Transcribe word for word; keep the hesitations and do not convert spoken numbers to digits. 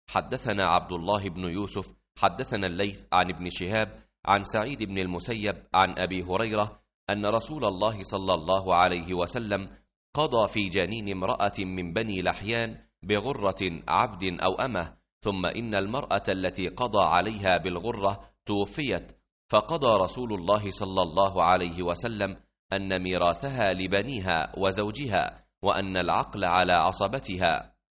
حدثنا عبد الله بن يوسف حدثنا الليث عن ابن شهاب عن سعيد بن المسيب عن أبي هريرة أن رسول الله صلى الله عليه وسلم قضى في جنين امرأة من بني لحيان بغرة عبد أو أمه، ثم إن المرأة التي قضى عليها بالغرة توفيت، فقضى رسول الله صلى الله عليه وسلم أن ميراثها لبنيها وزوجها، وأن العقل على عصبتها.